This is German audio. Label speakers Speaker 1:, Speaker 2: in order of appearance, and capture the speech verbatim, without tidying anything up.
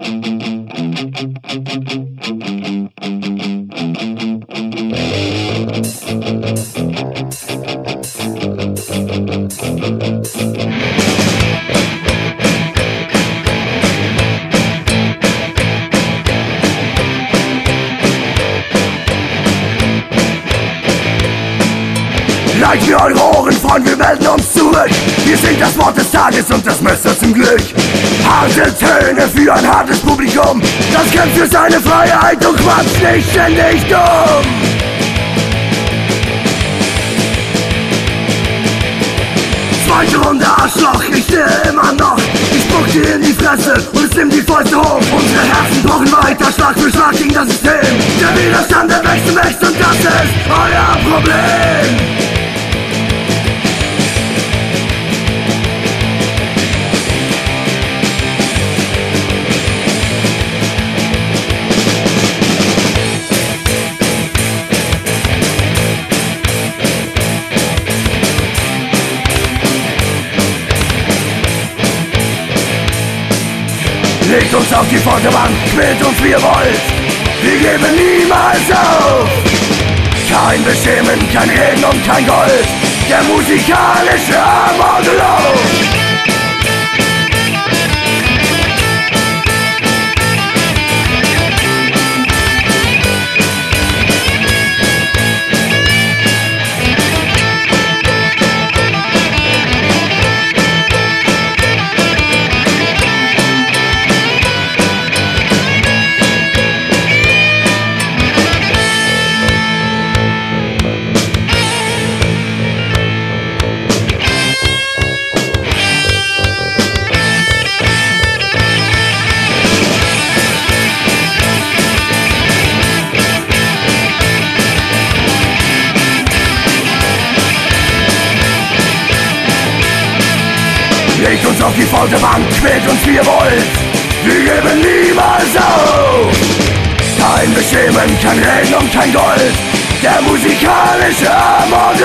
Speaker 1: Leitet mir eure Ohren, Freund, wir melden uns zurück. Wir sind das Wort des Tages und das Messer zum Glück. Harte Töne für ein hartes Publikum, das kämpft für seine Freiheit und quatscht nicht ständig dumm. Zweite Runde Arschloch, ich stehe immer noch. Ich spuck dir in die Fresse und es nimmt die Fäuste hoch. Unsere Herzen pochen weiter, Schlag für Schlag gegen das System. Der Widerstand, der wächst und wächst und das ist euer Problem. Legt uns auf die Vorderbank, quält uns wie ihr wollt. Wir geben niemals auf. Kein Beschämen, kein Reden und kein Gold. Der musikalische Amoklauf. Legt uns auf die Folterbank, quält uns wie ihr wollt. Wir geben niemals auf. Kein Beschämen, kein Reden und kein Gold. Der musikalische Amor.